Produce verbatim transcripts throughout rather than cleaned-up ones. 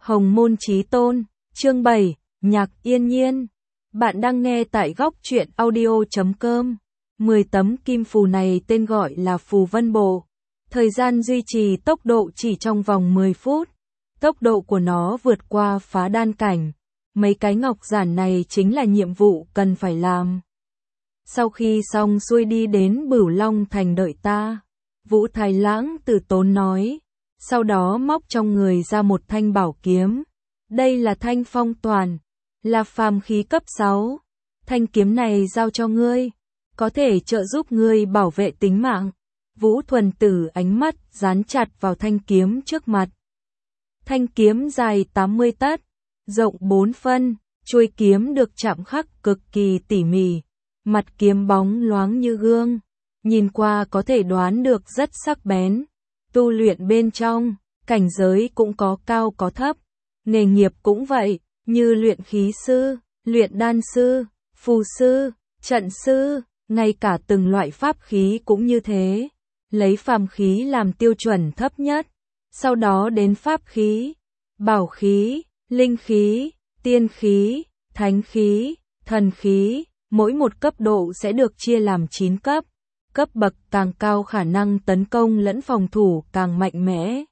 Hồng Môn Chí Tôn, chương bảy, Nhạc Yên Nhiên. Bạn đang nghe tại góc truyện audio chấm com. mười tấm kim phù này tên gọi là phù vân bộ. Thời gian duy trì tốc độ chỉ trong vòng mười phút. Tốc độ của nó vượt qua phá đan cảnh. Mấy cái ngọc giản này chính là nhiệm vụ cần phải làm. Sau khi xong xuôi đi đến Bửu Long Thành đợi ta. Vũ Thái Lãng từ tốn nói. Sau đó móc trong người ra một thanh bảo kiếm. Đây là thanh phong toàn, là phàm khí cấp sáu. Thanh kiếm này giao cho ngươi, có thể trợ giúp ngươi bảo vệ tính mạng. Vũ Thuần Tử ánh mắt dán chặt vào thanh kiếm trước mặt. Thanh kiếm dài tám mươi tấc, rộng bốn phân, chuôi kiếm được chạm khắc cực kỳ tỉ mỉ. Mặt kiếm bóng loáng như gương, nhìn qua có thể đoán được rất sắc bén. Tu luyện bên trong, cảnh giới cũng có cao có thấp, nghề nghiệp cũng vậy, như luyện khí sư, luyện đan sư, phù sư, trận sư, ngay cả từng loại pháp khí cũng như thế. Lấy phàm khí làm tiêu chuẩn thấp nhất, sau đó đến pháp khí, bảo khí, linh khí, tiên khí, thánh khí, thần khí, mỗi một cấp độ sẽ được chia làm chín cấp. Cấp bậc càng cao khả năng tấn công lẫn phòng thủ càng mạnh mẽ.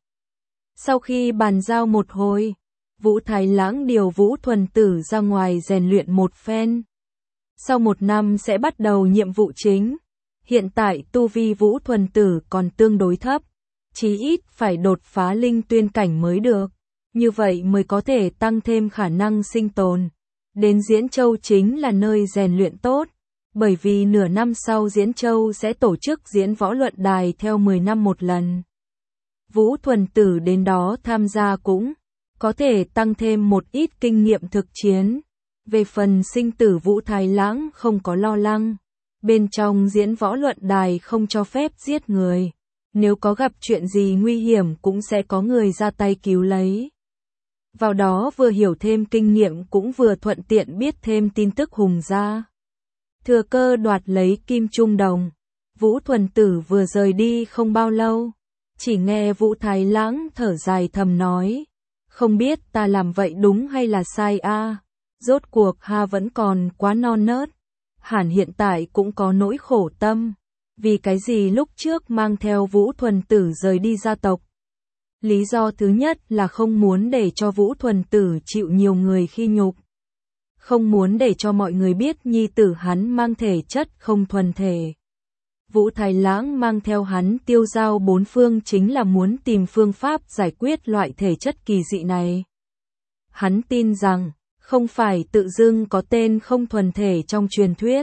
Sau khi bàn giao một hồi, Vũ Thái Lãng điều Vũ Thuần Tử ra ngoài rèn luyện một phen. Sau một năm sẽ bắt đầu nhiệm vụ chính. Hiện tại tu vi Vũ Thuần Tử còn tương đối thấp, chí ít phải đột phá linh tuyên cảnh mới được. Như vậy mới có thể tăng thêm khả năng sinh tồn. Đến Diễn Châu chính là nơi rèn luyện tốt. Bởi vì nửa năm sau Diễn Châu sẽ tổ chức diễn võ luận đài theo mười năm một lần. Vũ Thuần Tử đến đó tham gia cũng có thể tăng thêm một ít kinh nghiệm thực chiến. Về phần sinh tử Vũ Thái Lãng không có lo lắng. Bên trong diễn võ luận đài không cho phép giết người. Nếu có gặp chuyện gì nguy hiểm cũng sẽ có người ra tay cứu lấy. Vào đó vừa hiểu thêm kinh nghiệm cũng vừa thuận tiện biết thêm tin tức hùng gia. Thừa cơ đoạt lấy kim trung đồng. Vũ Thuần Tử vừa rời đi không bao lâu, chỉ nghe Vũ Thái Lãng thở dài thầm nói, không biết ta làm vậy đúng hay là sai a? À? Rốt cuộc ha vẫn còn quá non nớt. Hẳn hiện tại cũng có nỗi khổ tâm, vì cái gì lúc trước mang theo Vũ Thuần Tử rời đi gia tộc. Lý do thứ nhất là không muốn để cho Vũ Thuần Tử chịu nhiều người khi nhục. Không muốn để cho mọi người biết nhi tử hắn mang thể chất không thuần thể. Vũ Thái Lãng mang theo hắn tiêu giao bốn phương chính là muốn tìm phương pháp giải quyết loại thể chất kỳ dị này. Hắn tin rằng, không phải tự dưng có tên không thuần thể trong truyền thuyết.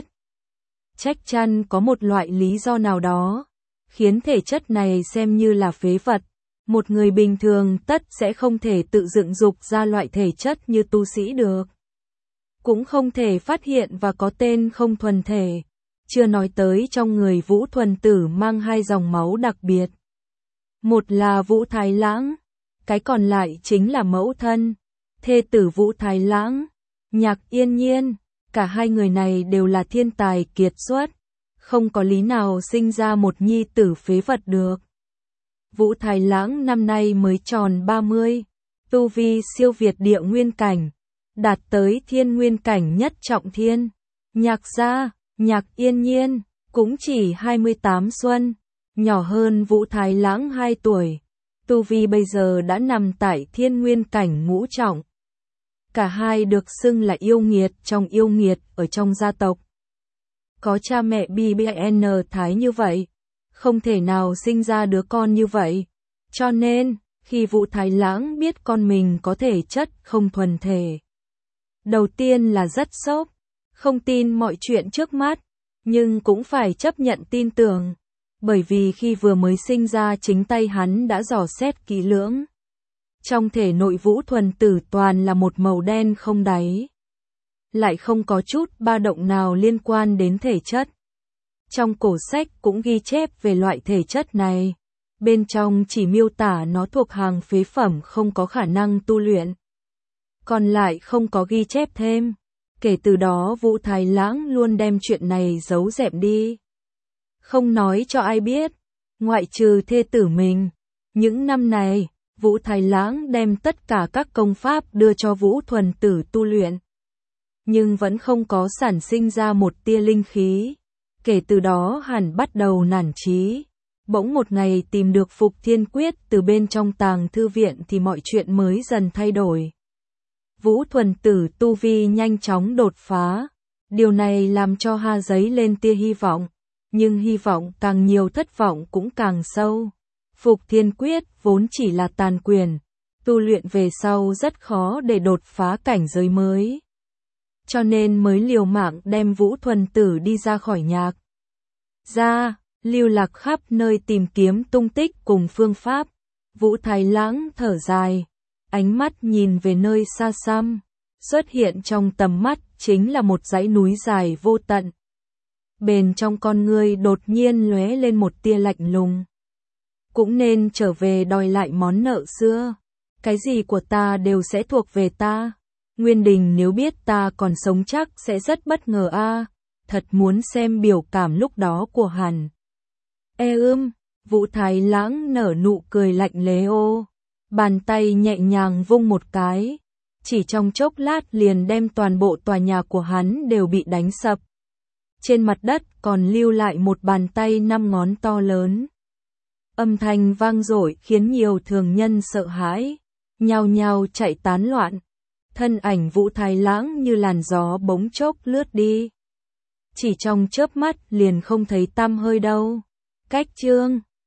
Chắc chắn có một loại lý do nào đó, khiến thể chất này xem như là phế vật. Một người bình thường tất sẽ không thể tự dựng dục ra loại thể chất như tu sĩ được. Cũng không thể phát hiện và có tên không thuần thể. Chưa nói tới trong người Vũ Thuần Tử mang hai dòng máu đặc biệt. Một là Vũ Thái Lãng, cái còn lại chính là mẫu thân, thê tử Vũ Thái Lãng, Nhạc Yên Nhiên. Cả hai người này đều là thiên tài kiệt xuất, không có lý nào sinh ra một nhi tử phế vật được. Vũ Thái Lãng năm nay mới tròn ba mươi, tu vi siêu việt địa nguyên cảnh, đạt tới thiên nguyên cảnh nhất trọng thiên. Nhạc gia, Nhạc Yên Nhiên, cũng chỉ hai mươi tám xuân, nhỏ hơn Vũ Thái Lãng hai tuổi. Tu vi bây giờ đã nằm tại thiên nguyên cảnh ngũ trọng. Cả hai được xưng là yêu nghiệt trong yêu nghiệt ở trong gia tộc. Có cha mẹ bi bi en thái như vậy, không thể nào sinh ra đứa con như vậy. Cho nên, khi Vũ Thái Lãng biết con mình có thể chất không thuần thể, đầu tiên là rất sốc, không tin mọi chuyện trước mắt, nhưng cũng phải chấp nhận tin tưởng, bởi vì khi vừa mới sinh ra chính tay hắn đã dò xét kỹ lưỡng. Trong thể nội Vũ Thuần Tử toàn là một màu đen không đáy, lại không có chút ba động nào liên quan đến thể chất. Trong cổ sách cũng ghi chép về loại thể chất này, bên trong chỉ miêu tả nó thuộc hàng phế phẩm không có khả năng tu luyện. Còn lại không có ghi chép thêm. Kể từ đó Vũ Thái Lãng luôn đem chuyện này giấu dẹm đi, không nói cho ai biết, ngoại trừ thê tử mình. Những năm này, Vũ Thái Lãng đem tất cả các công pháp đưa cho Vũ Thuần Tử tu luyện. Nhưng vẫn không có sản sinh ra một tia linh khí. Kể từ đó hẳn bắt đầu nản chí. Bỗng một ngày tìm được Phục Thiên Quyết từ bên trong tàng thư viện thì mọi chuyện mới dần thay đổi. Vũ Thuần Tử tu vi nhanh chóng đột phá. Điều này làm cho Ha dấy lên tia hy vọng. Nhưng hy vọng càng nhiều thất vọng cũng càng sâu. Phục Thiên Quyết vốn chỉ là tàn quyền. Tu luyện về sau rất khó để đột phá cảnh giới mới. Cho nên mới liều mạng đem Vũ Thuần Tử đi ra khỏi nhạc ra, lưu lạc khắp nơi tìm kiếm tung tích cùng phương pháp. Vũ Thái Lãng thở dài, ánh mắt nhìn về nơi xa xăm, xuất hiện trong tầm mắt chính là một dãy núi dài vô tận. Bên trong con ngươi đột nhiên lóe lên một tia lạnh lùng. Cũng nên trở về đòi lại món nợ xưa. Cái gì của ta đều sẽ thuộc về ta. Nguyên Đình nếu biết ta còn sống chắc sẽ rất bất ngờ a. Thật muốn xem biểu cảm lúc đó của hắn. E ưm, Vũ Thái Lãng nở nụ cười lạnh lẽo, bàn tay nhẹ nhàng vung một cái, chỉ trong chốc lát liền đem toàn bộ tòa nhà của hắn đều bị đánh sập. Trên mặt đất còn lưu lại một bàn tay năm ngón to lớn. Âm thanh vang dội khiến nhiều thường nhân sợ hãi, nhao nhao chạy tán loạn. Thân ảnh Vũ Thái Lãng như làn gió bỗng chốc lướt đi. Chỉ trong chớp mắt liền không thấy tăm hơi đâu. Cách chương